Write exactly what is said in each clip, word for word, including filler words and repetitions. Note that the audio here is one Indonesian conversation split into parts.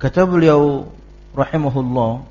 Kata beliau rahimahullah,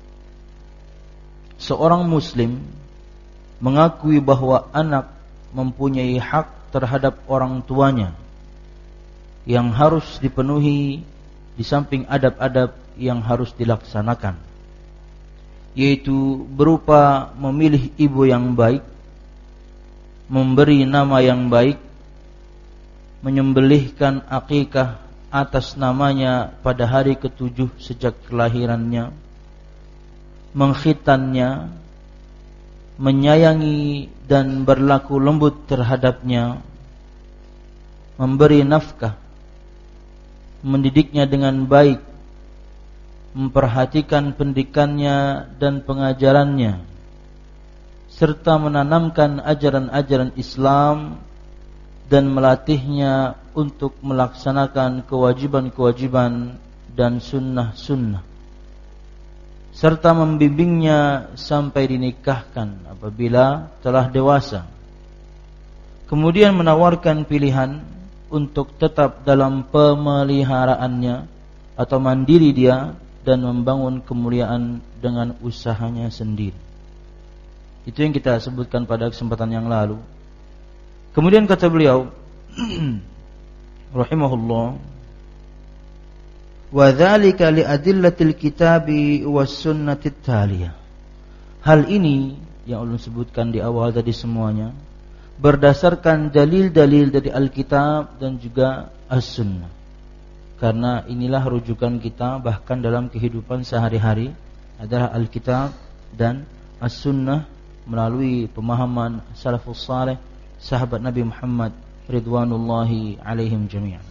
seorang muslim mengakui bahwa anak mempunyai hak terhadap orang tuanya yang harus dipenuhi di samping adab-adab yang harus dilaksanakan, yaitu berupa memilih ibu yang baik, memberi nama yang baik, menyembelihkan akikah atas namanya pada hari ketujuh sejak kelahirannya, mengkhitannya, menyayangi dan berlaku lembut terhadapnya, memberi nafkah, mendidiknya dengan baik, memperhatikan pendidikannya dan pengajarannya, serta menanamkan ajaran-ajaran Islam dan melatihnya untuk melaksanakan kewajiban-kewajiban dan sunnah-sunnah, serta membimbingnya sampai dinikahkan apabila telah dewasa. Kemudian menawarkan pilihan untuk tetap dalam pemeliharaannya atau mandiri dia dan membangun kemuliaan dengan usahanya sendiri. Itu yang kita sebutkan pada kesempatan yang lalu. Kemudian kata beliau rahimahullah, wa dzalika li adillatil kitabi was sunnatit taliyah. Hal ini yang ulun sebutkan di awal tadi semuanya berdasarkan dalil-dalil dari Alkitab dan juga As-Sunnah. Karena inilah rujukan kita bahkan dalam kehidupan sehari-hari adalah Alkitab dan As-Sunnah melalui pemahaman salafus saleh, sahabat Nabi Muhammad ridwanullahi alaihim jami'an.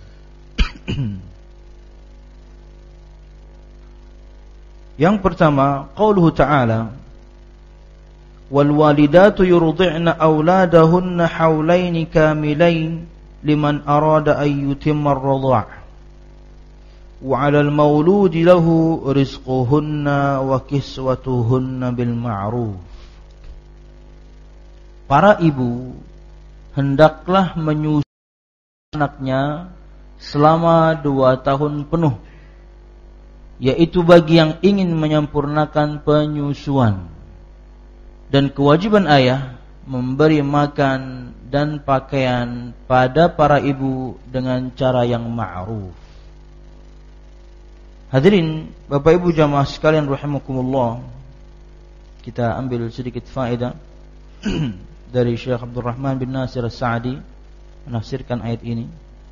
Yang pertama, qauluhu ta'ala, wal walidatu yurdi'na auladahunna haulaini kamilain liman arada an yutimma ar-radha'. Wa 'alal mauludi lahu rizquhunna wa kiswatuhunna bil ma'ruf. Para ibu hendaklah menyusui anaknya selama dua tahun penuh, yaitu bagi yang ingin menyempurnakan penyusuan. Dan kewajiban ayah memberi makan dan pakaian pada para ibu dengan cara yang ma'ruf. Hadirin Bapak Ibu jamaah sekalian rahimakumullah, kita ambil sedikit faedah dari Syekh Abdul Rahman bin Nasir As-Sa'di menafsirkan ayat ini.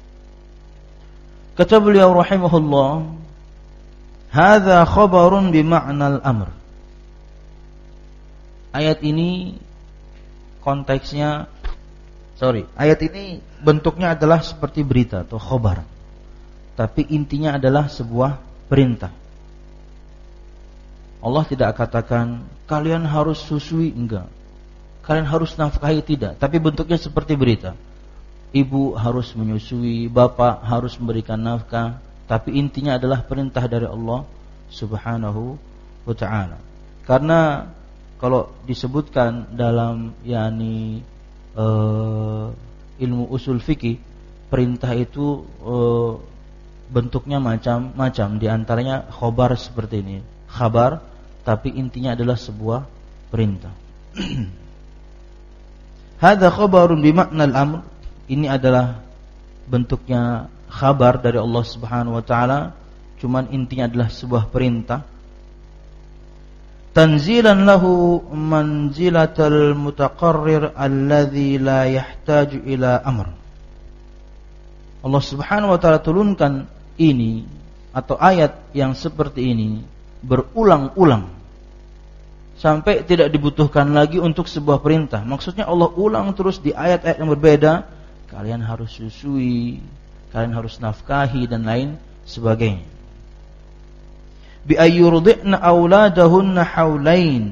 Kata beliau rahimahullah, hadza khabarun bi ma'nal amr. Ayat ini konteksnya sorry, ayat ini bentuknya adalah seperti berita atau khabar, tapi intinya adalah sebuah perintah. Allah tidak katakan kalian harus susui, enggak. Kalian harus nafkahi, tidak. Tapi bentuknya seperti berita. Ibu harus menyusui, bapak harus memberikan nafkah, tapi intinya adalah perintah dari Allah Subhanahu wa ta'ala. Karena kalau disebutkan dalam yakni uh, ilmu usul fikih, perintah itu uh, bentuknya macam-macam. Di antaranya khobar seperti ini, khabar, tapi intinya adalah sebuah perintah. Hadza khabarun bi ma'nal amr. Ini adalah bentuknya khabar dari Allah Subhanahu wa taala, cuman intinya adalah sebuah perintah. Tanzilan lahu manzilatal mutaqarrir alladzi la yahtaju ila amr. Allah Subhanahu wa taala turunkan ini atau ayat yang seperti ini berulang-ulang sampai tidak dibutuhkan lagi untuk sebuah perintah. Maksudnya Allah ulang terus di ayat-ayat yang berbeda, kalian harus susui, kalian harus nafkahi dan lain sebagainya. Bi ayyurdi'na auladahunna haulain.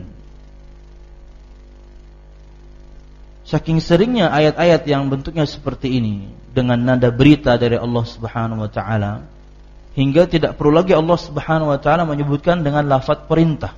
Saking seringnya ayat-ayat yang bentuknya seperti ini dengan nada berita dari Allah Subhanahu wa taala, hingga tidak perlu lagi Allah Subhanahu wa taala menyebutkan dengan lafaz perintah,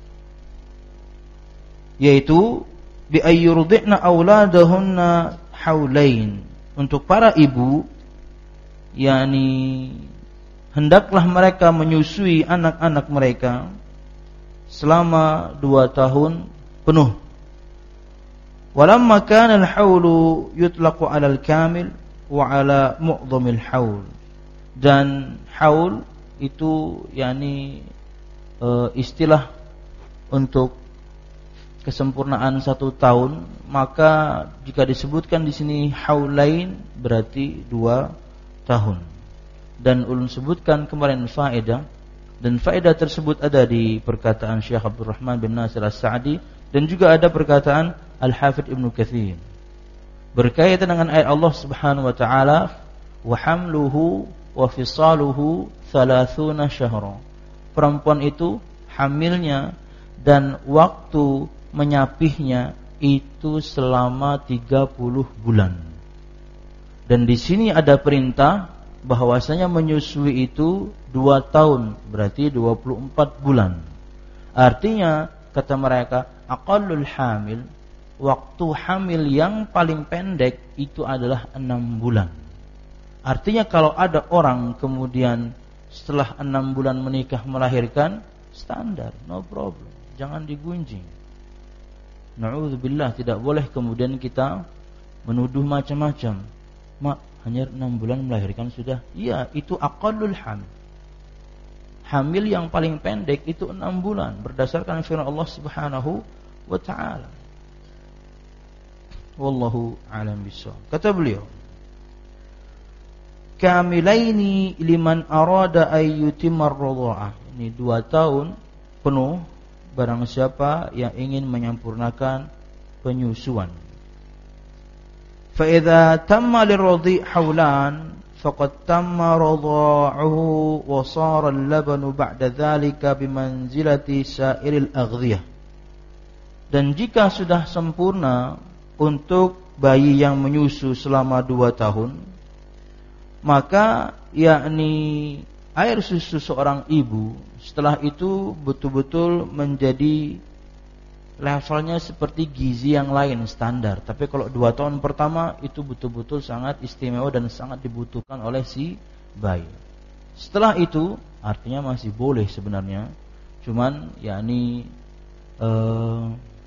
yaitu bi ayyurdi'na auladahunna haulain, untuk para ibu yakni hendaklah mereka menyusui anak-anak mereka selama dua tahun penuh. Walamma kana al-haulu yutlaqu 'ala al-kamil wa 'ala mu'dhamil haul. Dan haul itu yakni e, istilah untuk kesempurnaan satu tahun, maka jika disebutkan di sini haulain berarti dua tahun. Dan ulun sebutkan kemarin faedah, dan faedah tersebut ada di perkataan Syekh Abdul Rahman bin Nasir As-Sa'di, dan juga ada perkataan Al-Hafidh Ibnu Katsir berkaitan dengan ayat Allah Subhanahu wa taala, wa hamluhu wa fisaluhu thalathuna syahra. Perempuan itu hamilnya dan waktu menyapihnya itu selama tiga puluh bulan. Dan di sini ada perintah bahwasanya menyusui itu dua tahun, berarti dua puluh empat bulan. Artinya kata mereka, aqallul hamil, waktu hamil yang paling pendek itu adalah enam bulan. Artinya kalau ada orang kemudian setelah enam bulan menikah melahirkan, standar, no problem, jangan digunjing. Na'udzubillah, tidak boleh kemudian kita menuduh macam-macam. Mak, hanya enam bulan melahirkan sudah. Iya, itu aqallul hamil. Hamil yang paling pendek itu enam bulan berdasarkan firman Allah Subhanahu wa taala. Wallahu a'lam bishawab. Kata beliau, kamilaini liman arada ay yutimma ar-radha'ah. Ini dua tahun penuh barang siapa yang ingin menyempurnakan penyusuan. Fa idza tamma lirradhi' hawlan faqad tamma radha'uhu wa sara al-labanu ba'da dhalika bimanzilati sa'iril aghdhiyah. Dan jika sudah sempurna untuk bayi yang menyusu selama dua tahun, maka yakni air susu seorang ibu setelah itu betul-betul menjadi levelnya seperti gizi yang lain standar. Tapi kalau dua tahun pertama itu betul-betul sangat istimewa dan sangat dibutuhkan oleh si bayi. Setelah itu artinya masih boleh sebenarnya, cuman yakni eh,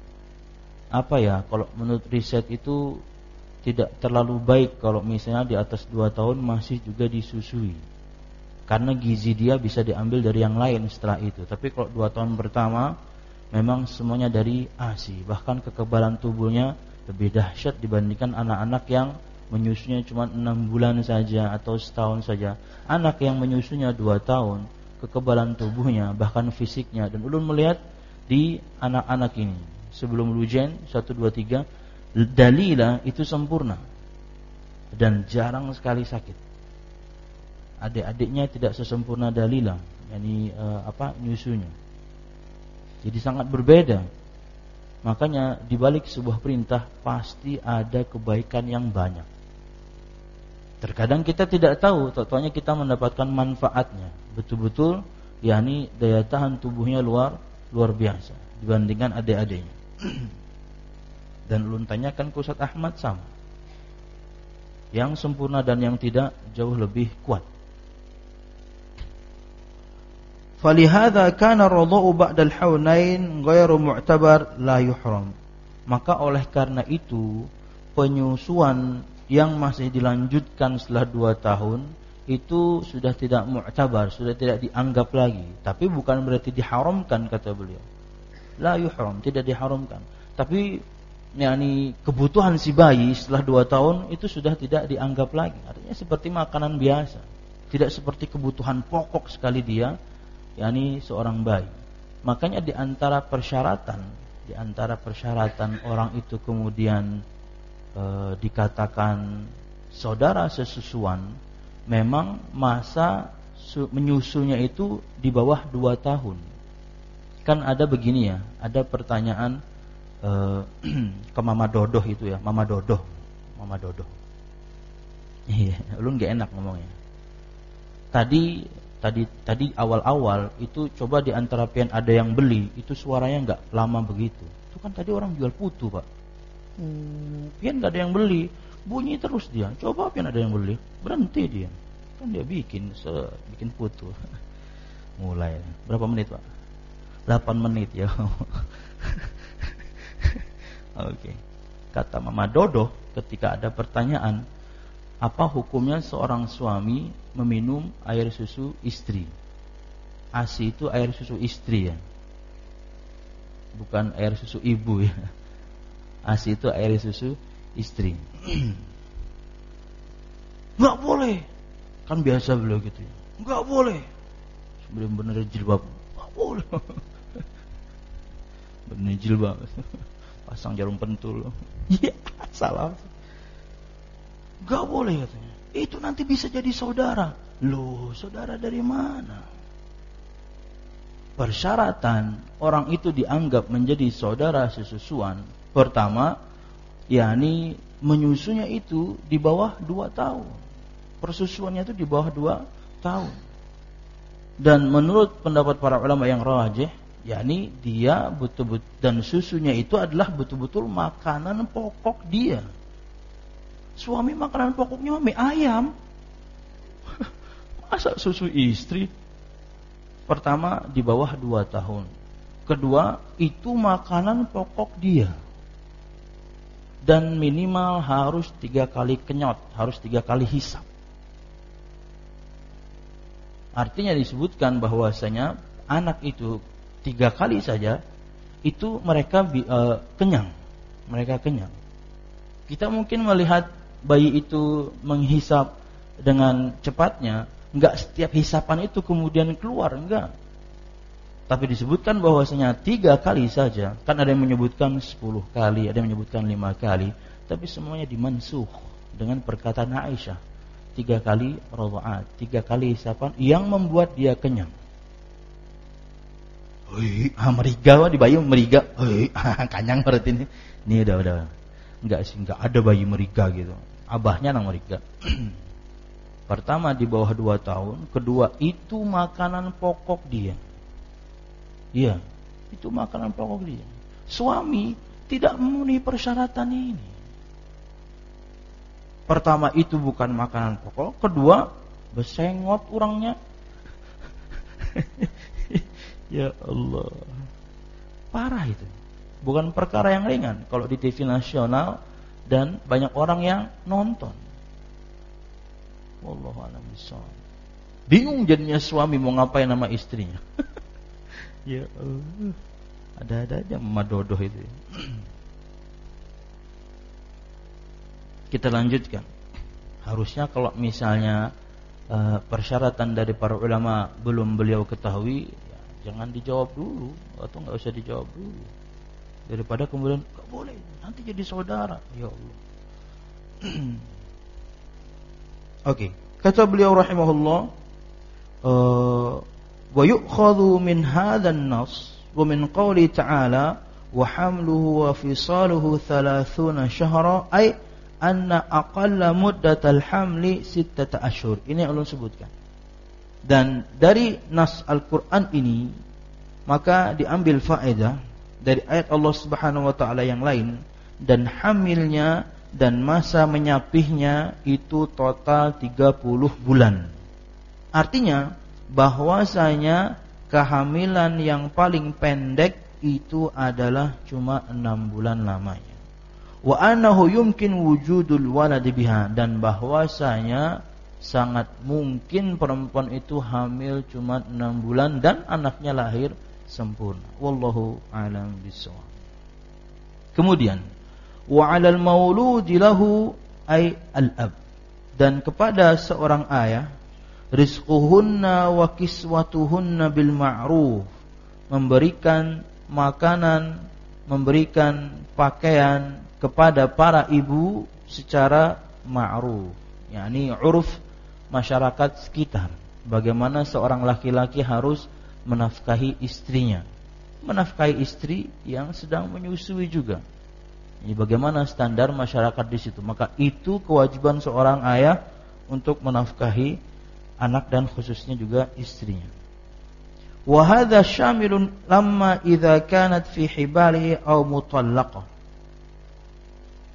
apa ya, kalau menurut riset itu tidak terlalu baik kalau misalnya di atas dua tahun masih juga disusui, karena gizi dia bisa diambil dari yang lain setelah itu. Tapi kalau dua tahun pertama memang semuanya dari A S I, bahkan kekebalan tubuhnya lebih dahsyat dibandingkan anak-anak yang menyusunya cuma enam bulan saja atau setahun saja. Anak yang menyusunya dua tahun, kekebalan tubuhnya bahkan fisiknya, dan ulun melihat di anak-anak ini sebelum lujen satu, dua, tiga, Dalila itu sempurna dan jarang sekali sakit. Adik-adiknya tidak sesempurna Dalila, yakni uh, apa nyusunya. Jadi sangat berbeda. Makanya di balik sebuah perintah pasti ada kebaikan yang banyak. Terkadang kita tidak tahu, totonya kita mendapatkan manfaatnya. Betul-betul yakni daya tahan tubuhnya luar luar biasa dibandingkan adik-adiknya. Dan ulun tanyakan ke Ustaz Ahmad sama, yang sempurna dan yang tidak jauh lebih kuat. Falihadza kana ar-radha'u ba'da al-hawlain ghairu mu'tabar la yuhram. Maka oleh karena itu penyusuan yang masih dilanjutkan setelah dua tahun itu sudah tidak mu'tabar, sudah tidak dianggap lagi. Tapi bukan berarti diharamkan, kata beliau. La yuhram, tidak diharamkan. Tapi yakni kebutuhan si bayi setelah dua tahun itu sudah tidak dianggap lagi. Artinya seperti makanan biasa, tidak seperti kebutuhan pokok sekali dia, yakni seorang bayi. Makanya di antara persyaratan, di antara persyaratan orang itu kemudian e, dikatakan saudara sesusuan, memang masa su, menyusunya itu di bawah dua tahun. Kan ada begini ya, ada pertanyaan Uh, ke Mama Dodoh itu ya, Mama Dodoh, Mama Dodoh. Iya, ulun gak enak ngomongnya. Tadi, tadi, tadi awal-awal itu coba di antara pian ada yang beli, itu suaranya nggak lama begitu. Itu kan tadi orang jual putu pak. Hmm, pian nggak ada yang beli, bunyi terus dia. Coba pian ada yang beli, berhenti dia. Kan dia bikin se bikin putu. Mulai. Berapa menit, Pak? delapan menit ya. Oke. Kata Mama Dodo ketika ada pertanyaan, apa hukumnya seorang suami meminum air susu istri? A S I itu air susu istri ya. Bukan air susu ibu ya. A S I itu air susu istri. Enggak boleh. Kan biasa beliau gitu ya. Enggak boleh. Benar-benar jilbab. Enggak boleh. Benar jilbab. Pasang jarum pentul. Iya, salah. Enggak boleh katanya. Itu nanti bisa jadi saudara. Loh, saudara dari mana? Persyaratan orang itu dianggap menjadi saudara sesusuan. Pertama, yakni menyusunya itu di bawah dua tahun. Persusuannya itu di bawah dua tahun. Dan menurut pendapat para ulama yang rajih, yakni dia betul-betul, dan susunya itu adalah betul-betul makanan pokok dia. Suami makanan pokoknya mie ayam. Masa susu istri? Pertama, di bawah dua tahun. Kedua, itu makanan pokok dia. Dan minimal harus tiga kali kenyot, harus tiga kali hisap. Artinya disebutkan bahwasanya anak itu tiga kali saja itu mereka uh, kenyang, mereka kenyang. Kita mungkin melihat bayi itu menghisap dengan cepatnya, enggak setiap hisapan itu kemudian keluar, enggak. Tapi disebutkan bahwasanya tiga kali saja. Kan ada yang menyebutkan sepuluh kali, ada yang menyebutkan lima kali, tapi semuanya dimansuh dengan perkataan Aisyah. Tiga kali radha'at, tiga kali hisapan yang membuat dia kenyang. Hei, ah, meriga di bayi meriga. Hei, kanyang berarti ini. Ini udah udah. Enggak sih, enggak ada bayi meriga gitu. Abahnya nang meriga. Pertama di bawah dua tahun, kedua itu makanan pokok dia. Iya, itu makanan pokok dia. Suami tidak memenuhi persyaratan ini. Pertama itu bukan makanan pokok, kedua besengot orangnya. Ya Allah, parah itu. Bukan perkara yang ringan kalau di T V nasional dan banyak orang yang nonton. Wallahu a'lam bishawab. Bingung jadinya suami mau ngapain sama istrinya. Ya Allah, ada-ada aja Mama Dodo itu. Kita lanjutkan. Harusnya kalau misalnya uh, persyaratan dari para ulama belum beliau ketahui, ya, jangan dijawab dulu atau nggak usah dijawab dulu. Daripada kemudian nggak boleh, nanti jadi saudara. Ya Allah. Oke, okay. Kata beliau rahimahullah, uh, wa yu'khadhu min hadzal nas wa min qouli ta'ala wa hamluhu wa fisaluhu thalathuna syahra ay anna aqalla muddatal hamli sittata ashhur. Ini yang Allah sebutkan. Dan dari nas Al-Qur'an ini maka diambil faedah dari ayat Allah Subhanahu wa taala yang lain, dan hamilnya dan masa menyapihnya itu total tiga puluh bulan. Artinya bahwasanya kehamilan yang paling pendek itu adalah cuma enam bulan lamanya. Wa annahu yumkin wujudul walad biha, dan bahwasanya sangat mungkin perempuan itu hamil cuma enam bulan dan anaknya lahir sempurna. Wallahu a'lam bishawab. Kemudian wa 'alal mauludi lahu ay al-ab, dan kepada seorang ayah rizquhunna wa kiswatuhunna bil ma'ruf, memberikan makanan, memberikan pakaian kepada para ibu secara ma'ruf, yakni uruf masyarakat sekitar. Bagaimana seorang laki-laki harus menafkahi istrinya, menafkahi istri yang sedang menyusui juga. Ini bagaimana standar masyarakat di situ. Maka itu kewajiban seorang ayah untuk menafkahi anak dan khususnya juga istrinya. Wa hadza syamilun lamma idza kanat fi hibalihi aw mutallaqah.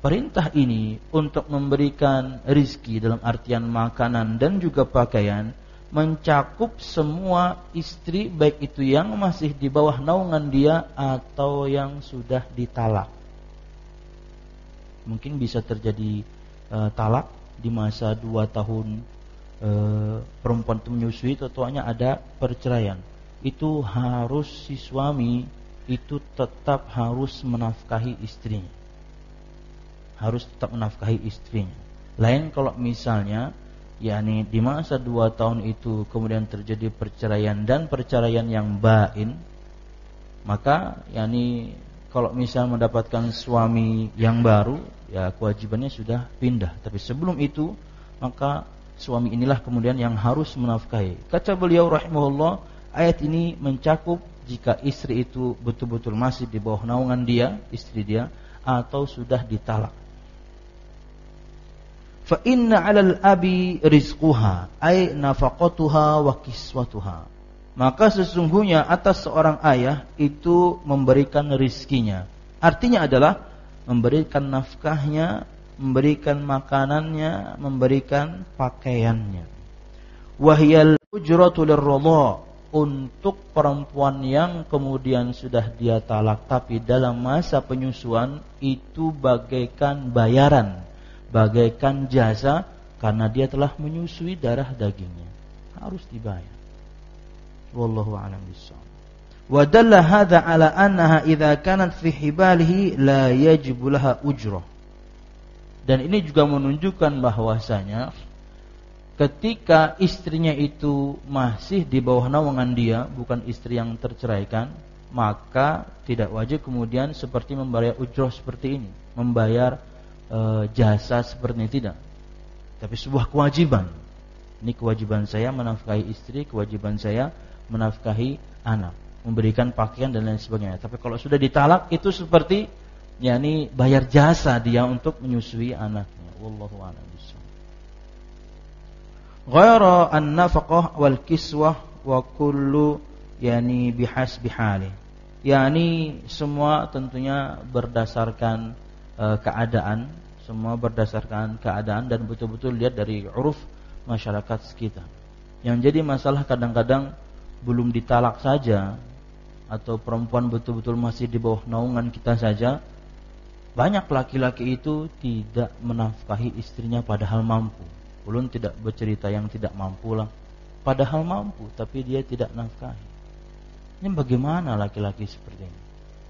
perintah ini untuk memberikan rizki dalam artian makanan dan juga pakaian mencakup semua istri, baik itu yang masih di bawah naungan dia atau yang sudah ditalak. Mungkin bisa terjadi e, talak di masa dua tahun e, perempuan itu menyusui, totonya ada perceraian. Itu harus si suami itu tetap harus menafkahi istrinya. Harus tetap menafkahi istrinya. Lain kalau misalnya yakni di masa dua tahun itu kemudian terjadi perceraian dan perceraian yang bain, maka yakni kalau misalnya mendapatkan suami yang baru, ya kewajibannya sudah pindah. Tapi sebelum itu, maka suami inilah kemudian yang harus menafkahi. Kata beliau rahimahullah, ayat ini mencakup jika istri itu betul-betul masih di bawah naungan dia, istri dia, atau sudah ditalak. Fa inna 'alal abi rizquha ay nafaqatuha wa kiswatuha. Maka sesungguhnya atas seorang ayah itu memberikan rizkinya. Artinya adalah memberikan nafkahnya, memberikan makanannya, memberikan pakaiannya. Wahyal ujratu lirradha, untuk perempuan yang kemudian sudah dia talak tapi dalam masa penyusuan, itu bagaikan bayaran, bagaikan jasa karena dia telah menyusui darah dagingnya, harus dibayar. Wallahu a'lam bishawab. Wa dalla hadza ala annaha idza kanat fi hibalihi la yajibu laha ujrah. Dan ini juga menunjukkan bahwasanya ketika istrinya itu masih di bawah naungan dia, bukan istri yang terceraikan, maka tidak wajib kemudian seperti membayar ujrah seperti ini, membayar e, jasa seperti ini, tidak. Tapi sebuah kewajiban. Ini kewajiban saya menafkahi istri, kewajiban saya menafkahi anak, memberikan pakaian dan lain sebagainya. Tapi kalau sudah ditalak itu seperti yakni bayar jasa dia untuk menyusui anaknya. Wallahu a'lam bishawab. Ghaira an-nafaqah wal kiswah wa kullu yani bihasbi hali. Yani semua tentunya berdasarkan e, keadaan, semua berdasarkan keadaan dan betul-betul lihat dari uruf masyarakat sekitar. Yang jadi masalah kadang-kadang belum ditalak saja atau perempuan betul-betul masih di bawah naungan kita saja, banyak laki-laki itu tidak menafkahi istrinya padahal mampu. Belum tidak bercerita yang tidak mampu lah, padahal mampu tapi dia tidak nafkahi. Ini bagaimana laki-laki seperti ini?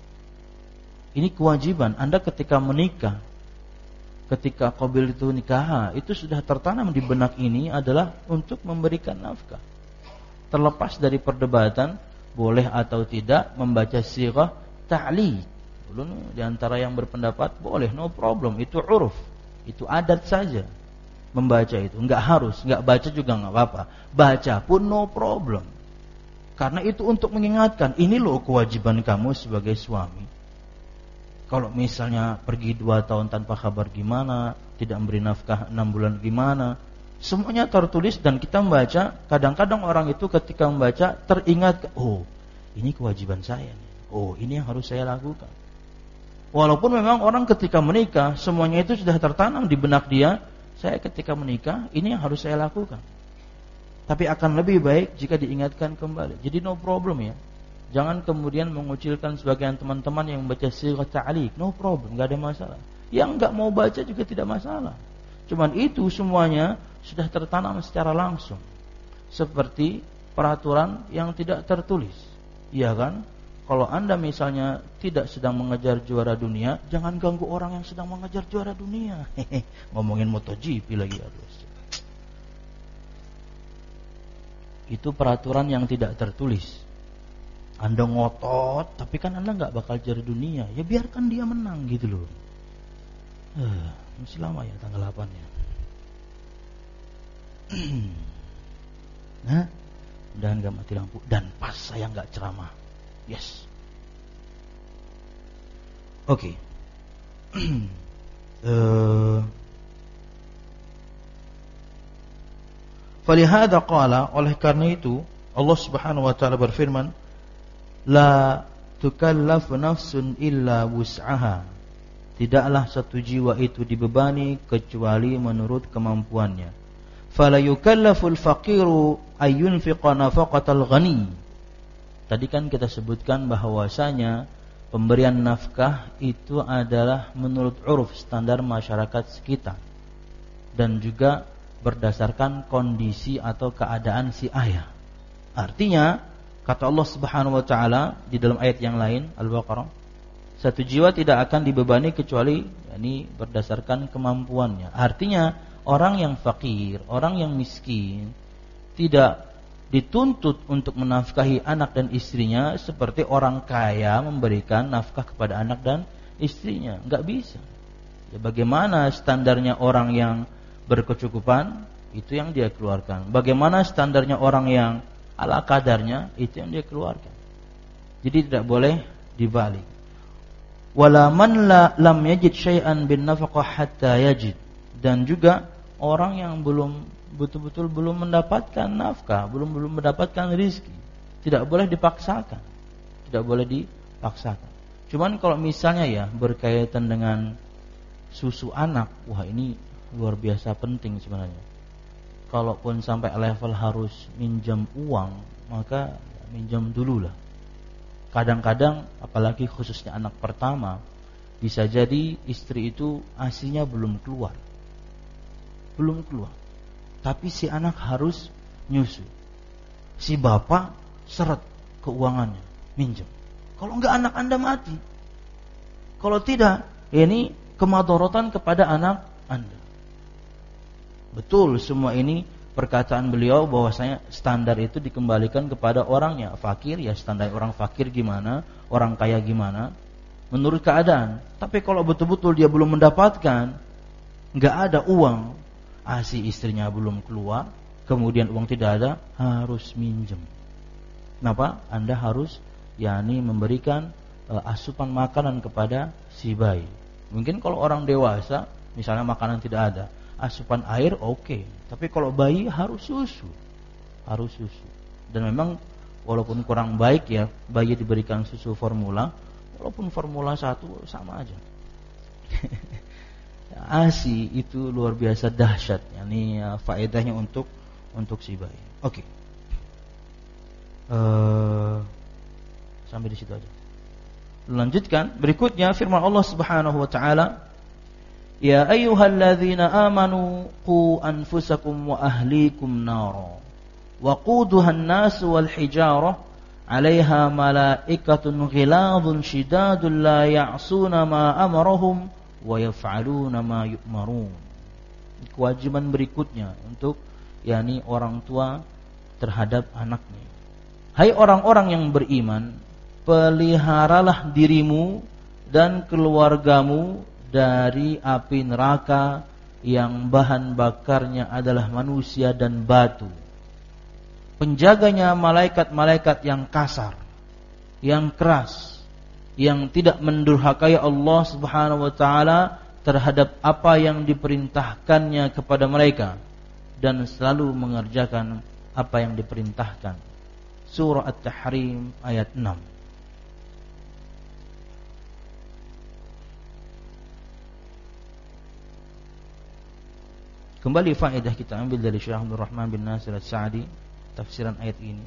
Ini kewajiban Anda ketika menikah, ketika qabil itu nikah, itu sudah tertanam di benak ini adalah untuk memberikan nafkah. Terlepas dari perdebatan boleh atau tidak membaca sighah ta'liq. Belum di antara yang berpendapat boleh, no problem, itu uruf, itu adat saja. Membaca itu enggak harus, enggak baca juga enggak apa-apa. Baca pun no problem. Karena itu untuk mengingatkan, ini loh kewajiban kamu sebagai suami. Kalau misalnya pergi dua tahun tanpa kabar gimana, tidak memberi nafkah enam bulan gimana, semuanya tertulis dan kita membaca. Kadang-kadang orang itu ketika membaca teringat, oh ini kewajiban saya, oh ini yang harus saya lakukan. Walaupun memang orang ketika menikah semuanya itu sudah tertanam di benak dia, saya ketika menikah ini yang harus saya lakukan. Tapi akan lebih baik jika diingatkan kembali. Jadi no problem ya. Jangan kemudian mengucilkan sebagian teman-teman yang membaca sighah ta'liq. No problem, enggak ada masalah. Yang enggak mau baca juga tidak masalah. Cuman itu semuanya sudah tertanam secara langsung. Seperti peraturan yang tidak tertulis. Iya kan? Kalau Anda misalnya tidak sedang mengejar juara dunia, jangan ganggu orang yang sedang mengejar juara dunia. Hehe, ngomongin MotoGP lagi, aduh. Itu peraturan yang tidak tertulis. Anda ngotot, tapi kan Anda nggak bakal juara dunia. Ya biarkan dia menang gitu loh. Eh, masih lama ya tanggal delapan ya. Nah, mudahan nggak mati lampu dan pas saya nggak ceramah. Yes. Oke. Okay. uh, Falihada qala, oleh karena itu Allah Subhanahu wa taala berfirman, la tukallafu nafsun illa wus'aha. tidaklah satu jiwa itu dibebani kecuali menurut kemampuannya. Fala yukallaful faqiru ayyunfiqa nafaqatal ghani. Tadi kan kita sebutkan bahwasanya pemberian nafkah itu adalah menurut uruf standar masyarakat sekitar dan juga berdasarkan kondisi atau keadaan si ayah. Artinya kata Allah Subhanahu wa taala di dalam ayat yang lain Al-Baqarah, satu jiwa tidak akan dibebani kecuali yakni berdasarkan kemampuannya. Artinya orang yang fakir, orang yang miskin tidak dituntut untuk menafkahi anak dan istrinya seperti orang kaya memberikan nafkah kepada anak dan istrinya. Enggak bisa. Ya, bagaimana standarnya orang yang berkecukupan, itu yang dia keluarkan. Bagaimana standarnya orang yang ala kadarnya, itu yang dia keluarkan. Jadi tidak boleh dibalik. Wala man la lam yajid syai'an bin nafaqah hatta yajid. Dan juga orang yang belum betul-betul belum mendapatkan nafkah, belum belum mendapatkan rezeki, tidak boleh dipaksakan. Tidak boleh dipaksakan. Cuman kalau misalnya ya berkaitan dengan susu anak, wah ini luar biasa penting sebenarnya. Kalaupun sampai level harus minjam uang, maka minjam dululah. Kadang-kadang apalagi khususnya anak pertama, bisa jadi istri itu asinya belum keluar. Belum keluar. Tapi si anak harus nyusu. Si bapak seret keuangannya, minjam. Kalau enggak anak Anda mati. Kalau tidak, ini kemadharatan kepada anak Anda. Betul semua ini perkataan beliau bahwasanya standar itu dikembalikan kepada orangnya. Fakir ya standar orang fakir gimana, orang kaya gimana, menurut keadaan. Tapi kalau betul-betul dia belum mendapatkan, enggak ada uang, asi istrinya belum keluar, kemudian uang tidak ada, harus minjem. Kenapa? Anda harus yakni memberikan e, asupan makanan kepada si bayi. Mungkin kalau orang dewasa, misalnya makanan tidak ada, asupan air oke, okay. Tapi kalau bayi harus susu, harus susu. Dan memang walaupun kurang baik ya, bayi diberikan susu formula, walaupun formula satu sama aja. Asi itu luar biasa dahsyat. Ini ya, faedahnya untuk untuk si bayi. Oke. Okay. Uh, sampai di situ aja. Lanjutkan berikutnya firman Allah Subhanahu wa taala, ya ayyuhalladzina amanu qu anfusakum wa ahlikum nara waquduhan nas wal hijarah 'alaiha malaikatun ghiladun shidadun la ya'suna ma amarahum wa yaf'aluna ma yu'marun. Kewajiban berikutnya untuk yakni orang tua terhadap anaknya. Hai orang-orang yang beriman, peliharalah dirimu dan keluargamu dari api neraka yang bahan bakarnya adalah manusia dan batu. Penjaganya malaikat-malaikat yang kasar, yang keras, yang tidak mendurhakai Allah Subhanahu wa taala terhadap apa yang diperintahkannya kepada mereka dan selalu mengerjakan apa yang diperintahkan. Surah At-Tahrim ayat enam. Kembali faedah kita ambil dari Syekh Abdul Rahman bin Nasir As-Sa'di, tafsiran ayat ini.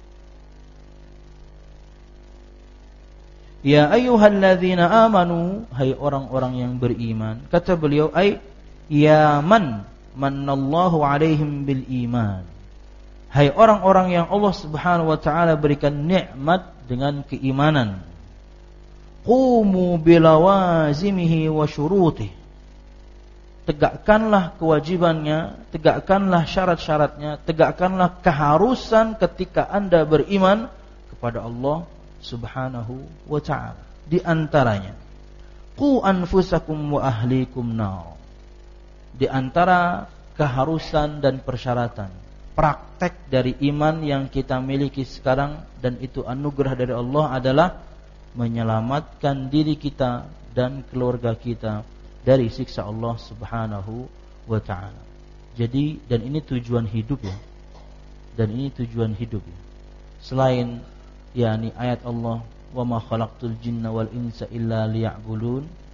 Ya ayyuhalladzina amanu, hai orang-orang yang beriman. Kata beliau, ai ya man manallahu alaihim bil iman. Hai orang-orang yang Allah Subhanahu wa taala berikan nikmat dengan keimanan. Qumu bilawazimihi wa syurutihi. Tegakkanlah kewajibannya, tegakkanlah syarat-syaratnya, tegakkanlah keharusan ketika Anda beriman kepada Allah Subhanahu wa ta'ala. Di antaranya, qu anfusakum wa ahlikum nar. Di antara keharusan dan persyaratan, praktek dari iman yang kita miliki sekarang dan itu anugerah dari Allah adalah menyelamatkan diri kita dan keluarga kita dari siksa Allah Subhanahu wa ta'ala. Jadi, dan ini tujuan hidup ya. Dan ini tujuan hidup ya. Selain yakni ayat Allah, wa ma khalaqtul jinna wal insa illa liya'budun,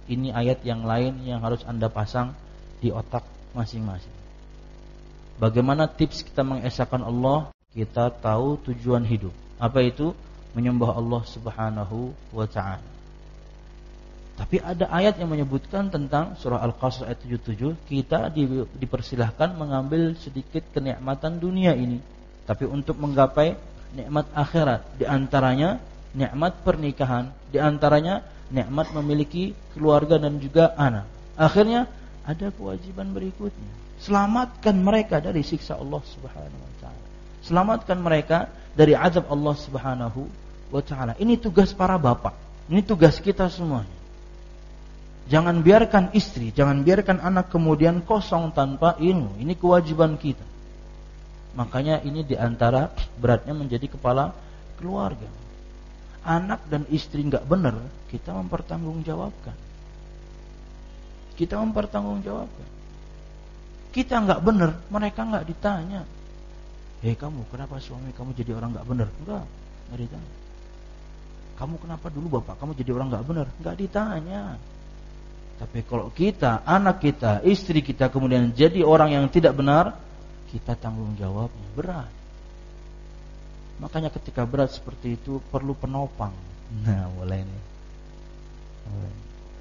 Ini ayat yang lain yang harus Anda pasang di otak masing-masing. Bagaimana tips kita mengesahkan Allah? Kita tahu tujuan hidup. Apa itu? Menyembah Allah Subhanahu wa ta'ala. Tapi ada ayat yang menyebutkan tentang surah Al-Qasas ayat tujuh puluh tujuh, kita di, dipersilahkan mengambil sedikit kenikmatan dunia ini, tapi untuk menggapai nikmat akhirat. Di antaranya nikmat pernikahan, di antaranya nikmat memiliki keluarga dan juga anak. Akhirnya ada kewajiban berikutnya. Selamatkan mereka dari siksa Allah Subhanahu wa ta'ala. Selamatkan mereka dari azab Allah Subhanahu wa ta'ala. Ini tugas para bapak. Ini tugas kita semuanya. Jangan biarkan istri, jangan biarkan anak kemudian kosong tanpa ilmu. Ini kewajiban kita. Makanya ini diantara beratnya menjadi kepala keluarga. Anak dan istri nggak benar, kita mempertanggungjawabkan. Kita mempertanggungjawabkan. Kita nggak benar, mereka nggak ditanya. Hei kamu, kenapa suami kamu jadi orang nggak benar? Enggak, nggak ditanya. Kamu kenapa dulu bapak kamu jadi orang nggak benar? Nggak ditanya. Tapi kalau kita, anak kita, istri kita kemudian jadi orang yang tidak benar, kita tanggung jawabnya berat. Makanya ketika berat seperti itu perlu penopang. Nah, mulai nih. Mulai.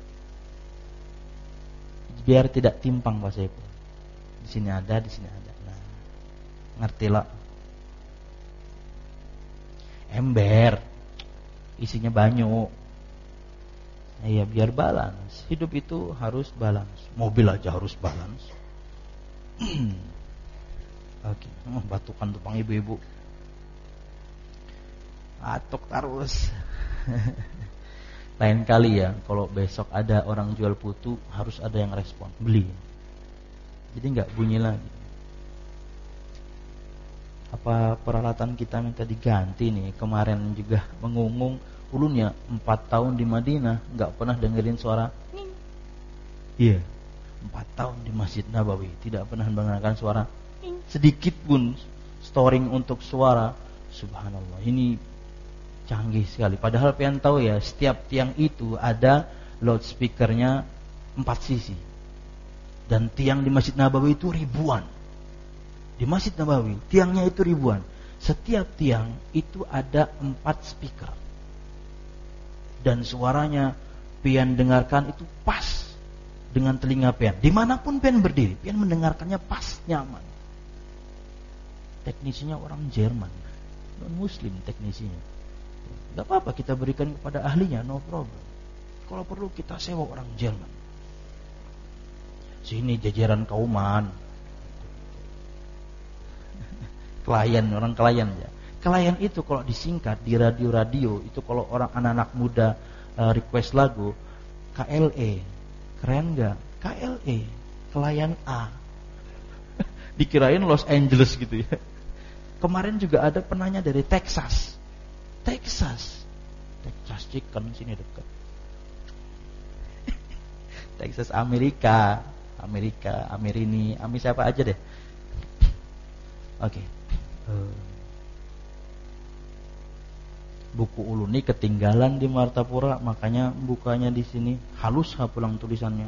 Biar tidak timpang Pak Saiful. Di sini ada, di sini ada. Nah, ngertilah. Ember, isinya banyak. Iya, biar balance. Hidup itu harus balance. Mobil aja harus balance. Oke, oh, batukan tupang ibu-ibu. Atok terus. Lain kali ya, kalau besok ada orang jual putu, harus ada yang respon, beli. Jadi nggak bunyi lagi. Apa peralatan kita minta diganti nih? Kemarin juga mengungung, ulunnya empat tahun di Madinah nggak pernah dengerin suara. Iya, empat tahun di Masjid Nabawi tidak pernah mendengarkan suara sedikit pun storing untuk suara. Subhanallah, ini canggih sekali. Padahal pengen tahu ya, setiap tiang itu ada loudspeakernya empat sisi. Dan tiang di Masjid Nabawi itu ribuan. Di Masjid Nabawi tiangnya itu ribuan. Setiap tiang itu ada empat speaker. Dan suaranya pian dengarkan itu pas dengan telinga pian. Dimanapun pian berdiri, pian mendengarkannya pas, nyaman. Teknisinya orang Jerman, non Muslim teknisinya. Gak apa-apa kita berikan kepada ahlinya, no problem. Kalau perlu kita sewa orang Jerman. Sini jajaran kauman. Klien, orang klien ya. Klien itu kalau disingkat di radio-radio itu, kalau orang anak-anak muda uh, request lagu K L E, keren gak? K L E, klien A. Dikirain Los Angeles gitu ya. Kemarin juga ada penanya dari Texas. Texas, Texas Chicken sini dekat. Texas Amerika, Amerika, Amerini, Ami siapa aja deh. Oke. Okay. Uh. Buku uluni ketinggalan di Martapura, makanya bukanya di sini. Halus ha pulang tulisannya.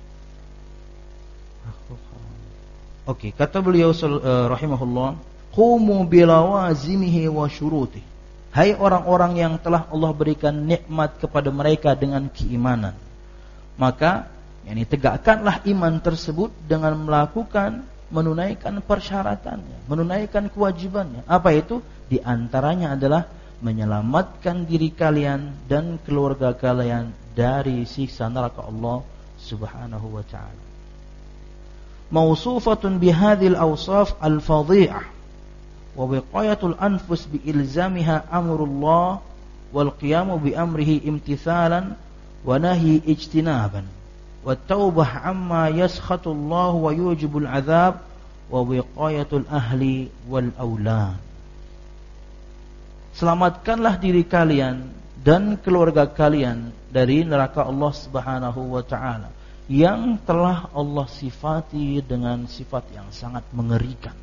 Oke, okay, kata beliau uh, rahimahullah, qumu bilawazimihi wa syurutih. Hai orang-orang yang telah Allah berikan nikmat kepada mereka dengan keimanan, maka yakni tegakkanlah iman tersebut dengan melakukan, menunaikan persyaratannya, menunaikan kewajibannya. Apa itu? Di antaranya adalah menyelamatkan diri kalian dan keluarga kalian dari siksa neraka Allah Subhanahu wa ta'ala. Mausufatun bihadhil awsaf al-fadhi'ah wa wiqayatul anfus bi ilzamiha amrullah wal qiyamu bi amrihi imtithalan wa nahyi ijtinaban wa taubah amma yaskhatullah wa yujibul azab wa wiqayatul ahli wal awlad. Selamatkanlah diri kalian dan keluarga kalian dari neraka Allah Subhanahu wa ta'ala yang telah Allah sifati dengan sifat yang sangat mengerikan.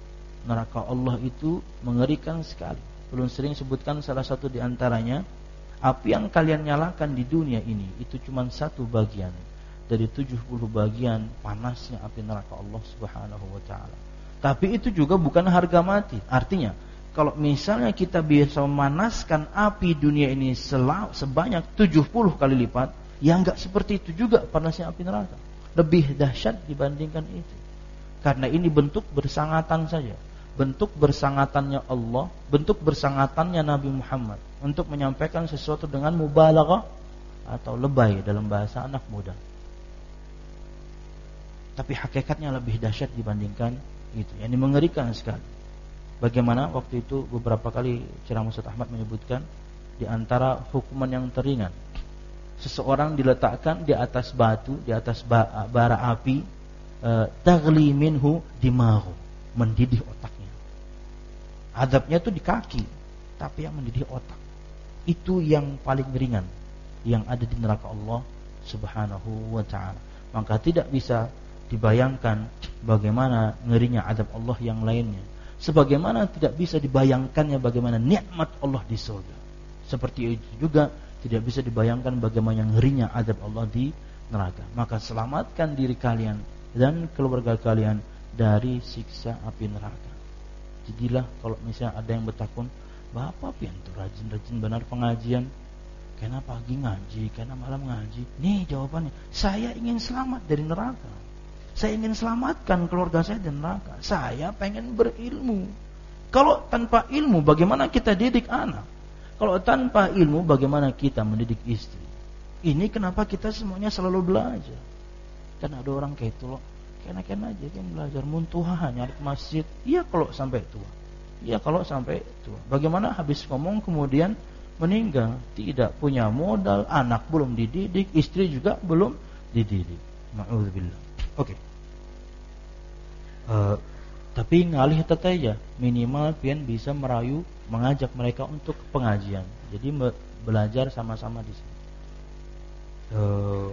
Neraka Allah itu mengerikan sekali. Belum sering sebutkan salah satu di antaranya Api yang kalian nyalakan di dunia ini itu cuma satu bagian dari tujuh puluh bagian panasnya api neraka Allah Subhanahu wa taala. Tapi itu juga bukan harga mati. Artinya, kalau misalnya kita bisa memanaskan api dunia ini sel- sebanyak tujuh puluh kali lipat, ya enggak seperti itu juga panasnya api neraka. Lebih dahsyat dibandingkan itu. Karena ini bentuk bersangatan saja. Bentuk bersangatannya Allah, bentuk bersangatannya Nabi Muhammad untuk menyampaikan sesuatu dengan mubalaghah atau lebay dalam bahasa anak muda. Tapi hakikatnya lebih dahsyat dibandingkan itu. Yang mengerikan sekali. Bagaimana waktu itu beberapa kali ceramah Ustaz Ahmad menyebutkan di antara hukuman yang teringan, seseorang diletakkan di atas batu, di atas bara api, taghli minhu dimaghu, mendidih otaknya. Azabnya itu di kaki, tapi yang mendidih otak. Itu yang paling ringan yang ada di neraka Allah Subhanahu wa taala. Maka tidak bisa dibayangkan bagaimana ngerinya azab Allah yang lainnya. Sebagaimana tidak bisa dibayangkannya bagaimana nikmat Allah di surga. Seperti itu juga tidak bisa dibayangkan bagaimana ngerinya azab Allah di neraka. Maka selamatkan diri kalian dan keluarga kalian dari siksa api neraka. Jadilah kalau misalnya ada yang bertakun, bapak pian tuh rajin-rajin benar pengajian, karena pagi ngaji, karena malam ngaji. Nih jawabannya, saya ingin selamat dari neraka. Saya ingin selamatkan keluarga saya dari neraka. Saya pengen berilmu. Kalau tanpa ilmu, bagaimana kita didik anak? Kalau tanpa ilmu, bagaimana kita mendidik istri? Ini kenapa kita semuanya selalu belajar. Kan ada orang kayak itu loh, kena-kena aja kan belajar muntuhah nyari ke masjid. Iya kalau sampai tua. Iya kalau sampai tua. Bagaimana habis ngomong kemudian meninggal, tidak punya modal, anak belum dididik, istri juga belum dididik. Ma'udzubillah. Oke. Okay. Uh, tapi ngalih teteh ya, minimal pian bisa merayu, mengajak mereka untuk pengajian. Jadi me- belajar sama-sama di sini. Uh,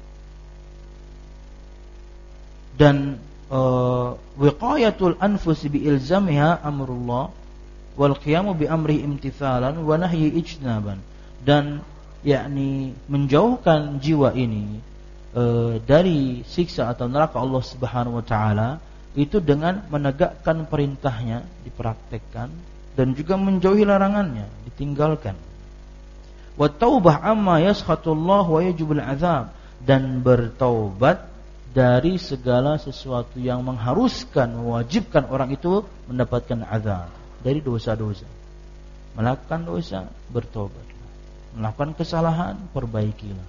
dan uh, wiqayatul anfusi bi ilzamiha amrullah wal qiyamu bi amri imtithalan wa nahyi ijtinaban. Dan yakni menjauhkan jiwa ini uh, dari siksa atau neraka Allah Subhanahu wa taala itu dengan menegakkan perintahnya dipraktekkan dan juga menjauhi larangannya ditinggalkan. Wa taubah amma yaskhatullah wa yajibul azab, dan bertaubat dari segala sesuatu yang mengharuskan, mewajibkan orang itu mendapatkan azab dari dosa-dosa. Melakukan dosa, bertobat. Melakukan kesalahan, perbaikilah.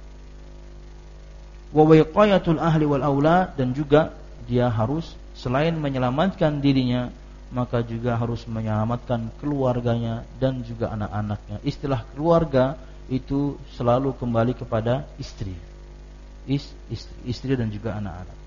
Wa wiqayatul ahli wal aulad, dan juga dia harus selain menyelamatkan dirinya, maka juga harus menyelamatkan keluarganya dan juga anak-anaknya. Istilah keluarga itu selalu kembali kepada istri. Istri, istri dan juga anak-anak.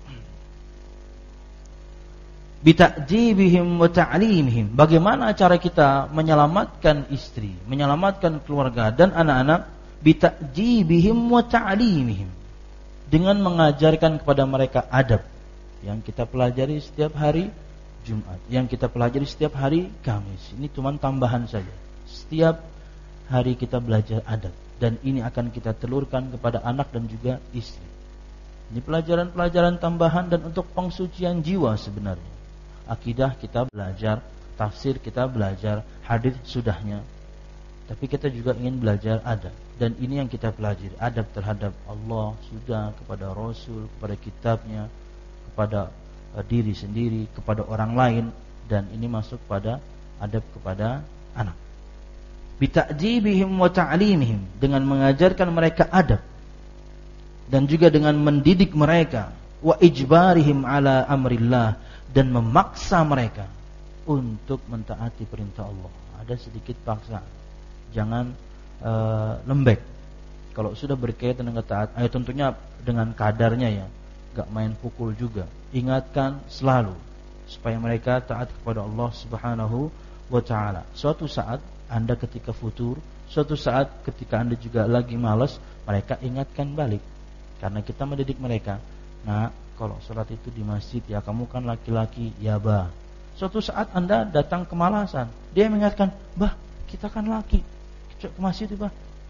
Bita'jibihim wa ta'limihim. Bagaimana cara kita menyelamatkan istri, menyelamatkan keluarga dan anak-anak? Bita'jibihim wa ta'limihim. Dengan mengajarkan kepada mereka adab yang kita pelajari setiap hari Jumat, yang kita pelajari setiap hari Kamis. Ini cuma tambahan saja. Setiap hari kita belajar adab, dan ini akan kita telurkan kepada anak dan juga istri. Ini pelajaran-pelajaran tambahan dan untuk pengsucian jiwa sebenarnya. Akidah kita belajar, tafsir kita belajar, hadis sudahnya. Tapi kita juga ingin belajar adab, dan ini yang kita pelajari, adab terhadap Allah sudah, kepada Rasul, kepada kitabnya, kepada uh, diri sendiri, kepada orang lain, dan ini masuk pada adab kepada anak. Bita'jibihim wa ta'limihim, dengan mengajarkan mereka adab dan juga dengan mendidik mereka, wa ijbarihim ala amrillah, dan memaksa mereka untuk mentaati perintah Allah. Ada sedikit paksaan, jangan uh, lembek. Kalau sudah berkaitan dengan taat, ayo tentunya dengan kadarnya ya, gak main pukul juga. Ingatkan selalu supaya mereka taat kepada Allah Subhanahu wa taala. Suatu saat Anda ketika futur, suatu saat ketika Anda juga lagi malas, mereka ingatkan balik. Karena kita mendidik mereka, nah kalau sholat itu di masjid ya, kamu kan laki-laki ya bah. Suatu saat Anda datang kemalasan, dia mengingatkan, bah kita kan laki, ke masjid bah.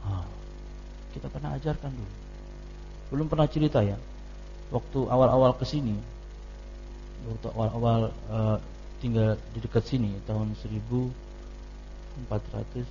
kita pernah ajarkan dulu. Belum pernah cerita ya, waktu awal-awal kesini, waktu awal-awal uh, tinggal di dekat sini tahun seribu empat ratus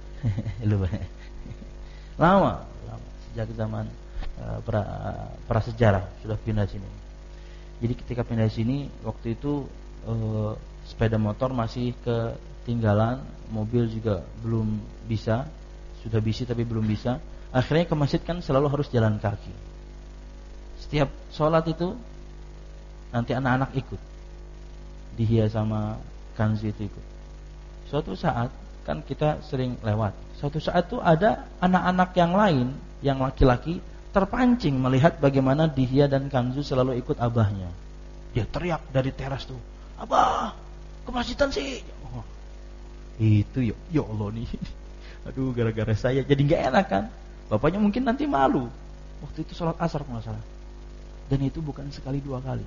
lama, lama sejak zaman uh, pra, prasejarah sudah pindah sini. Jadi ketika pindah sini waktu itu uh, sepeda motor masih ketinggalan, mobil juga belum bisa, sudah bisa tapi belum bisa. Akhirnya ke masjid kan selalu harus jalan kaki. Setiap sholat itu nanti anak-anak ikut, dihias sama kanzu itu ikut. Suatu saat kan kita sering lewat, suatu saat tuh ada anak-anak yang lain, yang laki-laki terpancing melihat bagaimana Dihya dan Kanzu selalu ikut abahnya. Dia teriak dari teras tuh, "Abah, ke masjidan sih." Oh, itu ya, ya Allah nih. Aduh, gara-gara saya jadi nggak enak kan. Bapaknya mungkin nanti malu. Waktu itu sholat asar kalau nggak salah. Dan itu bukan sekali dua kali.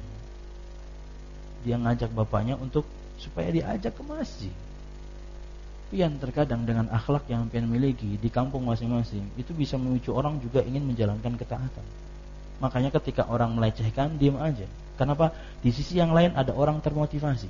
Dia ngajak bapaknya untuk supaya diajak ke masjid. Pian terkadang dengan akhlak yang pian miliki di kampung masing-masing itu bisa memicu orang juga ingin menjalankan ketaatan. Makanya ketika orang melecehkan, diam aja. Kenapa? Di sisi yang lain ada orang termotivasi.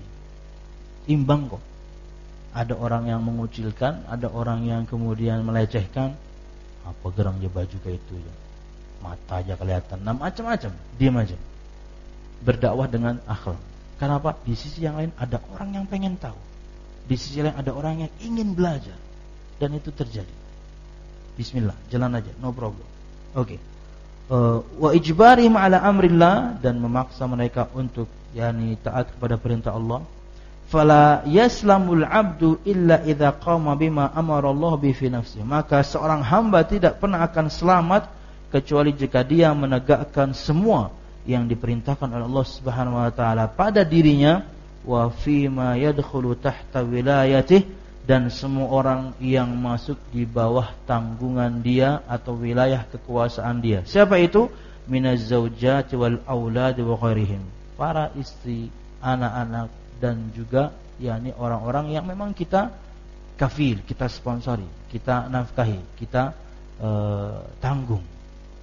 Imbang kok. Ada orang yang mengucilkan, ada orang yang kemudian melecehkan. Apa gerang dia baju kayak itu ya? Mata aja kelihatan, nah macam-macam. Diam aja. Berdakwah dengan akhlak. Kenapa? Di sisi yang lain ada orang yang pengen tahu. Di sisi lain ada orang yang ingin belajar. Dan itu terjadi. Bismillah, jalan aja, no problem. Oke. Okay. Uh, wa ijbarihim ala amrillah, dan memaksa mereka untuk yakni taat kepada perintah Allah. Fala yaslamul abdu illa idza qama bima amara Allah bi fi nafsihi. Maka seorang hamba tidak pernah akan selamat kecuali jika dia menegakkan semua yang diperintahkan oleh Allah Subhanahu wa taala pada dirinya, wa fi ma yadkhulu tahta wilayatih, dan semua orang yang masuk di bawah tanggungan dia atau wilayah kekuasaan dia. Siapa itu? Minaz zaujati wal aulad wa ghairihim. Para istri, anak-anak, dan juga yakni orang-orang yang memang kita kafil, kita sponsori, kita nafkahi, kita uh, tanggung.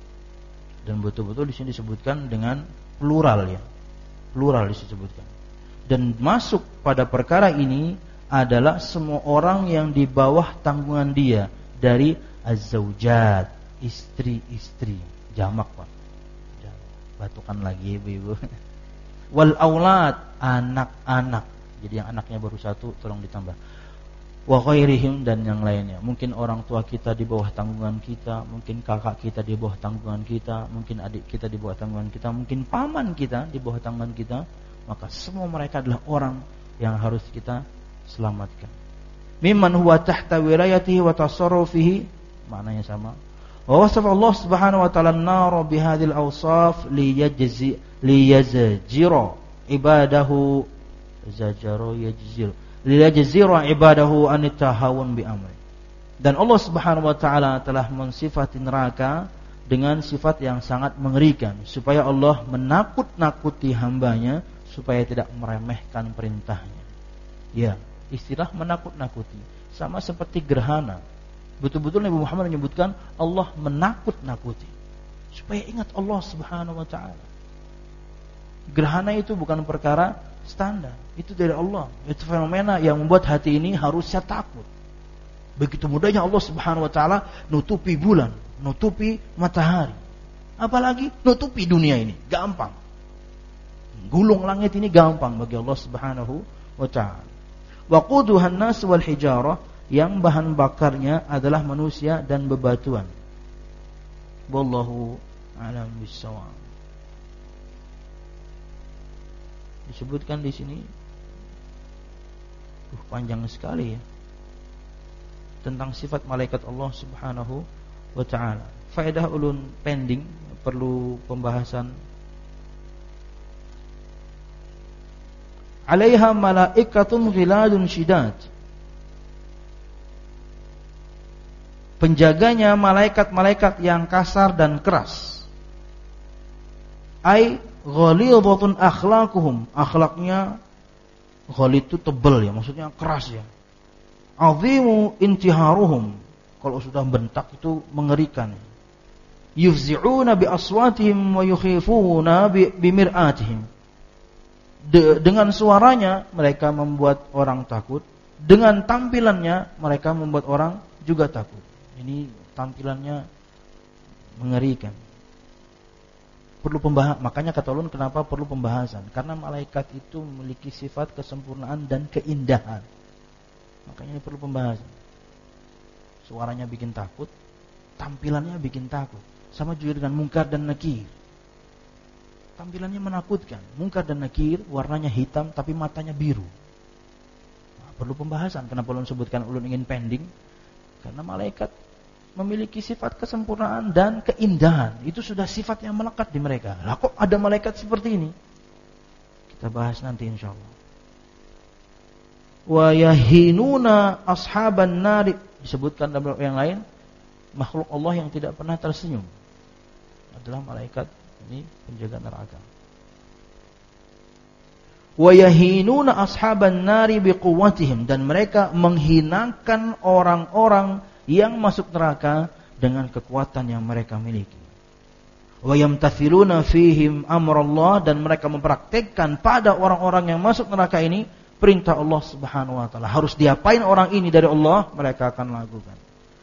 Dan betul-betul di sini disebutkan dengan plural ya. Plural disebutkan. Dan masuk pada perkara ini adalah semua orang yang di bawah tanggungan dia dari az-zaujat, istri-istri, jamak Pak. Batukan lagi ibu-ibu. Wal aulad, anak-anak. Jadi yang anaknya baru satu tolong ditambah. Wa ghairihim, dan yang lainnya. Mungkin orang tua kita di bawah tanggungan kita, mungkin kakak kita di bawah tanggungan kita, mungkin adik kita di bawah tanggungan kita, mungkin paman kita di bawah tanggungan kita. Maka semua mereka adalah orang yang harus kita selamatkan. Mimman huwa tahta wilayatihi wa tasarrufihi, maknanya sama. Wa wasafa Allah Subhanahu wa ta'ala an-nar bi hadhil awsaf li yajzi li yazjira ibadahu zajara yajzir li yajzira ibadahu an tahawun bi amri. Dan Allah Subhanahu wa ta'ala telah mensifati neraka dengan sifat yang sangat mengerikan, supaya Allah menakut-nakuti hambanya supaya tidak meremehkan perintahnya. Ya, istilah menakut-nakuti sama seperti gerhana. Betul-betul Nabi Muhammad menyebutkan Allah menakut-nakuti supaya ingat Allah Subhanahu wa ta'ala. Gerhana itu bukan perkara standar, itu dari Allah. Itu fenomena yang membuat hati ini harusnya takut. Begitu mudahnya Allah Subhanahu wa ta'ala nutupi bulan, nutupi matahari, apalagi nutupi dunia ini, gampang. Gulung langit ini gampang bagi Allah Subhanahu wa ta'ala. Waquduhan nas wal hijarah, yang bahan bakarnya adalah manusia dan bebatuan. Wallahu a'lam bissawab. Disebutkan di sini uh, panjang sekali ya tentang sifat malaikat Allah Subhanahu wa ta'ala. Faedah ulun pending, perlu pembahasan. Alaiha malaikatun ghiladun syidad. Penjaganya malaikat-malaikat yang kasar dan keras. Ai ghalidhatun akhlaquhum, akhlaknya ghalid itu tebal ya, maksudnya keras ya. Azimu intiharuhum, kalau sudah bentak itu mengerikan. yufzi'una bi aswatihim wa yukhifuna bi bimir'atihim. De, dengan suaranya mereka membuat orang takut, dengan tampilannya mereka membuat orang juga takut. Ini tampilannya mengerikan. Perlu pembahasan. Makanya kata ulun kenapa perlu pembahasan? Karena malaikat itu memiliki sifat kesempurnaan dan keindahan. Makanya ini perlu pembahasan. Suaranya bikin takut, tampilannya bikin takut. Sama juga dengan Munkar dan Nakir. Tampilannya menakutkan. Munkar dan Nakir warnanya hitam tapi matanya biru. Nah, perlu pembahasan. Kenapa ulun sebutkan ulun ingin pending? Karena malaikat memiliki sifat kesempurnaan dan keindahan. Itu sudah sifat yang melekat di mereka. Lah kok ada malaikat seperti ini? Kita bahas nanti insyaallah. Wa yahinuna ashaban nari, disebutkan dalam yang lain, makhluk Allah yang tidak pernah tersenyum adalah malaikat ini penjaga neraka. Wa yahinuna ashaban nari biquwwatihim, dan mereka menghinakan orang-orang yang masuk neraka dengan kekuatan yang mereka miliki. Wa yamtathiluna fihim amrallah, dan mereka mempraktikkan pada orang-orang yang masuk neraka ini perintah Allah Subhanahu wa taala. Harus diapain orang ini dari Allah, mereka akan lakukan.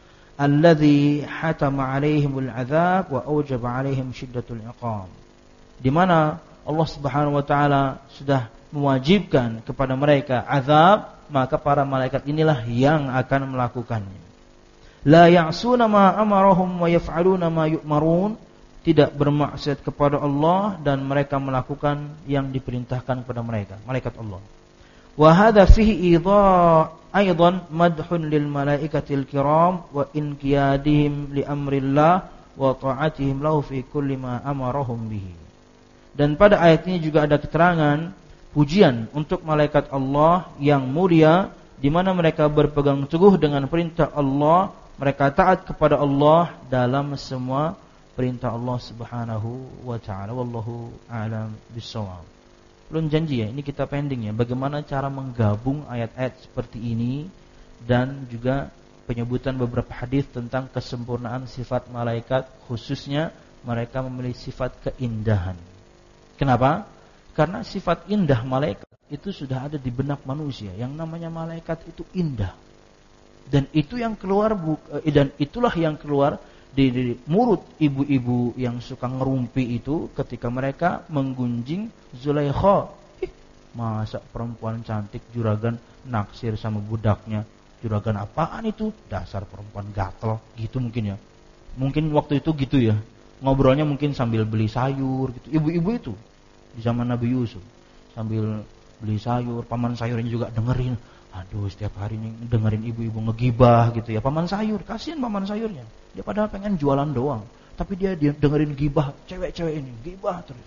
Alladzi hatama 'alaihimul 'adzab wa aujaba 'alaihim syiddatul 'iqab. Di mana Allah Subhanahu wa taala sudah mewajibkan kepada mereka azab, maka para malaikat inilah yang akan melakukannya. La ya'suna ma amarahum wa yaf'aluna ma yu'marun, tidak bermaksiat kepada Allah dan mereka melakukan yang diperintahkan kepada mereka, malaikat Allah. Wa hadha fihi idha aidan madhun lil malaikatil kiram wa inqiyadihim li amrillah wa ta'atihim lahu fi kulli ma amarahum bihi. Dan pada ayat ini juga ada keterangan pujian untuk malaikat Allah yang mulia, di mana mereka berpegang teguh dengan perintah Allah. Mereka taat kepada Allah dalam semua perintah Allah Subhanahu wa taala. Wallahu a'lam bissawab. Belum janji ya, ini kita pending ya. Bagaimana cara menggabung ayat-ayat seperti ini dan juga penyebutan beberapa hadis tentang kesempurnaan sifat malaikat, khususnya mereka memiliki sifat keindahan. Kenapa? Karena sifat indah malaikat itu sudah ada di benak manusia. Yang namanya malaikat itu indah. Dan itu yang keluar dan itulah yang keluar di, di mulut ibu-ibu yang suka ngerumpi itu ketika mereka menggunjing Zulaikha. Eh, masa perempuan cantik juragan naksir sama budaknya? Juragan apaan itu? Dasar perempuan gatel, gitu mungkin ya. Mungkin waktu itu gitu ya. Ngobrolnya mungkin sambil beli sayur gitu. Ibu-ibu itu di zaman Nabi Yusuf sambil beli sayur, paman sayurnya juga dengerin. Aduh, setiap hari nih dengerin ibu-ibu ngegibah gitu ya. Paman sayur, kasihan paman sayurnya. Dia padahal pengen jualan doang, tapi dia, dia dengerin gibah cewek-cewek ini, gibah terus.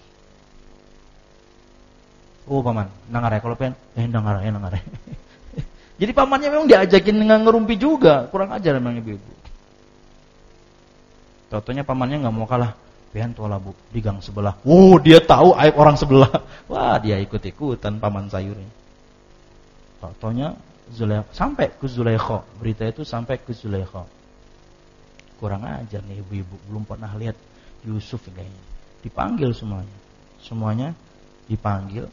Oh paman, nangare kalau pengen, eh nangare, eh nangare. Jadi pamannya memang diajakin ngerumpi juga, kurang ajar memang ibu-ibu. Totonya pamannya nggak mau kalah, pengen tuh lah bu di gang sebelah. Oh dia tahu aib orang sebelah, wah dia ikut-ikutan paman sayurnya. Totonya Zulaikha, sampai ke Zulaikha, berita itu sampai ke Zulaikha. Kurang ajar nih ibu-ibu, belum pernah lihat Yusuf kayaknya. Dipanggil semuanya, semuanya dipanggil.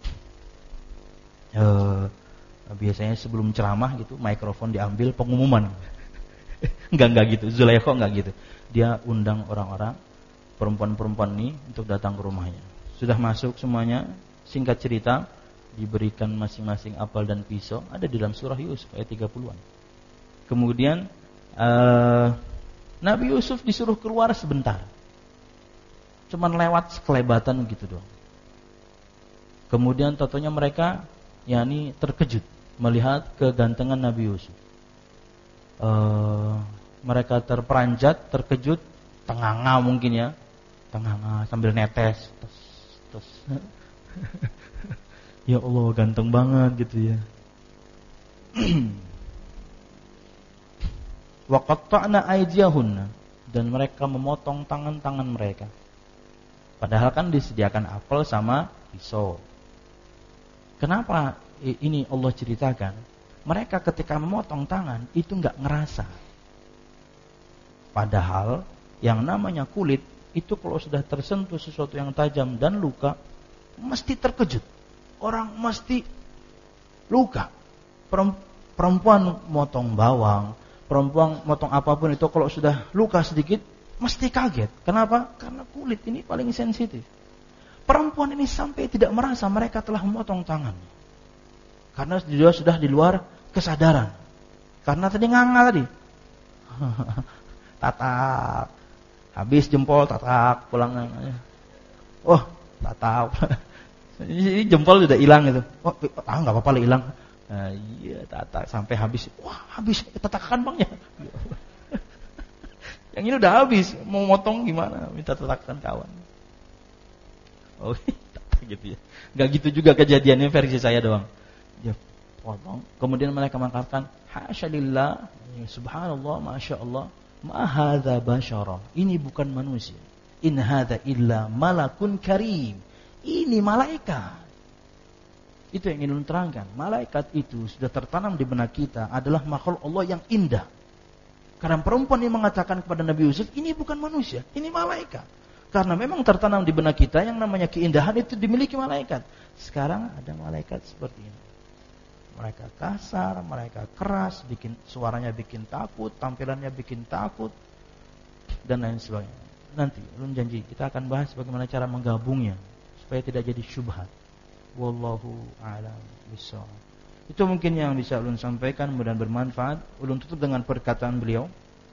E, biasanya sebelum ceramah gitu, mikrofon diambil, pengumuman. Enggak enggak gitu, Zulaikha enggak gitu. Dia undang orang-orang, perempuan-perempuan ini untuk datang ke rumahnya. Sudah masuk semuanya, singkat cerita, diberikan masing-masing apel dan pisau, ada di dalam surah Yusuf ayat tiga puluhan. Kemudian uh, Nabi Yusuf disuruh keluar sebentar, cuman lewat sekelebatan gitu doang. Kemudian totonya mereka yakni terkejut melihat kegantengan Nabi Yusuf. Uh, mereka terperanjat, terkejut, tenganga mungkin ya, tenganga sambil netes, tes, tes. Ya Allah ganteng banget gitu ya. Wa qatta'na aydiyahunna, dan mereka memotong tangan-tangan mereka. Padahal kan disediakan apel sama pisau. Kenapa ini Allah ceritakan? Mereka ketika memotong tangan itu enggak ngerasa. Padahal yang namanya kulit itu kalau sudah tersentuh sesuatu yang tajam dan luka, mesti terkejut. Orang mesti luka. Perempuan motong bawang, perempuan motong apapun itu kalau sudah luka sedikit, mesti kaget. Kenapa? Karena kulit ini paling sensitif. Perempuan ini sampai tidak merasa mereka telah memotong tangannya. Karena dia sudah di luar kesadaran. Karena tadi nganga tadi. Tatak. Habis jempol tatak pulang. Oh, tatak. Ini jempol sudah hilang itu. Oh, ah enggak apa-apa lah hilang. Nah, iya tatak sampai habis. Wah, habis tatakan bangnya. Yang ini udah habis, mau motong gimana? Minta tatakan kawan. Oh, gitu ya. Enggak gitu juga kejadiannya, versi saya doang. Dia potong, kemudian mereka mengatakan, "Hasyalillah, subhanallah, masyaallah, ma hadza basyara." Ini bukan manusia. In hadza illa malakun karim. Ini malaikat. Itu yang ingin terangkan. Malaikat itu sudah tertanam di benak kita adalah makhluk Allah yang indah. Karena perempuan yang mengatakan kepada Nabi Yusuf, ini bukan manusia, ini malaikat. Karena memang tertanam di benak kita yang namanya keindahan itu dimiliki malaikat. Sekarang ada malaikat seperti ini. Mereka kasar, mereka keras, bikin suaranya bikin takut, tampilannya bikin takut, dan lain sebagainya. Nanti, ulun janji kita akan bahas bagaimana cara menggabungnya supaya tidak jadi syubhat. Wallahu a'lam bishawab. Itu mungkin yang bisa ulun sampaikan, mudah-mudahan bermanfaat. Ulun tutup dengan perkataan beliau.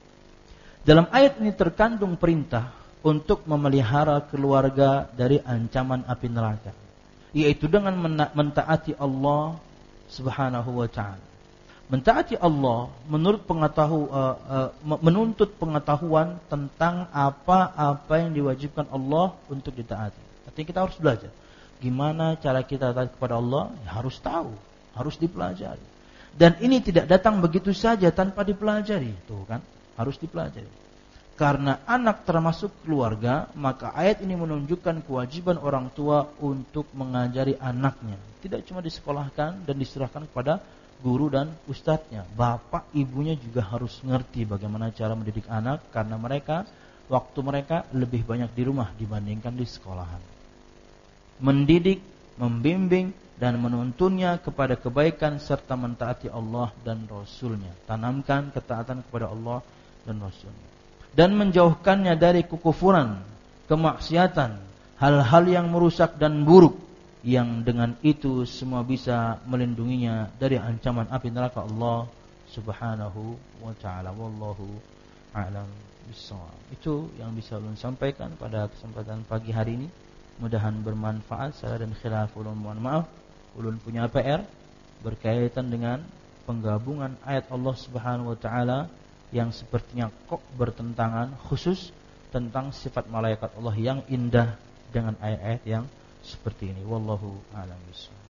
Dalam ayat ini terkandung perintah untuk memelihara keluarga dari ancaman api neraka, yaitu dengan mentaati Allah Subhanahu wa ta'ala. Mentaati Allah menurut pengetahu, uh, uh, menuntut pengetahuan tentang apa-apa yang diwajibkan Allah untuk ditaati. Artinya kita harus belajar gimana cara kita taat kepada Allah, ya harus tahu, harus dipelajari. Dan ini tidak datang begitu saja tanpa dipelajari, tuh kan, harus dipelajari. Karena anak termasuk keluarga, maka ayat ini menunjukkan kewajiban orang tua untuk mengajari anaknya. Tidak cuma disekolahkan dan diserahkan kepada guru dan ustadznya. Bapak ibunya juga harus ngerti bagaimana cara mendidik anak, karena mereka, waktu mereka lebih banyak di rumah dibandingkan di sekolahan. Mendidik, membimbing, dan menuntunnya kepada kebaikan serta mentaati Allah dan Rasulnya. Tanamkan ketaatan kepada Allah dan Rasulnya. Dan menjauhkannya dari kekufuran, kemaksiatan, hal-hal yang merusak dan buruk, yang dengan itu semua bisa melindunginya dari ancaman api neraka Allah Subhanahu wa ta'ala. Wallahu a'lam bishawab. Itu yang bisa ulun sampaikan pada kesempatan pagi hari ini. Mudahan bermanfaat. Salah dan khilaf ulun mohon maaf. Ulun punya P R berkaitan dengan penggabungan ayat Allah Subhanahu wa ta'ala yang sepertinya kok bertentangan, khusus tentang sifat malaikat Allah yang indah dengan ayat-ayat yang seperti ini. Wallahu a'lam bishawab.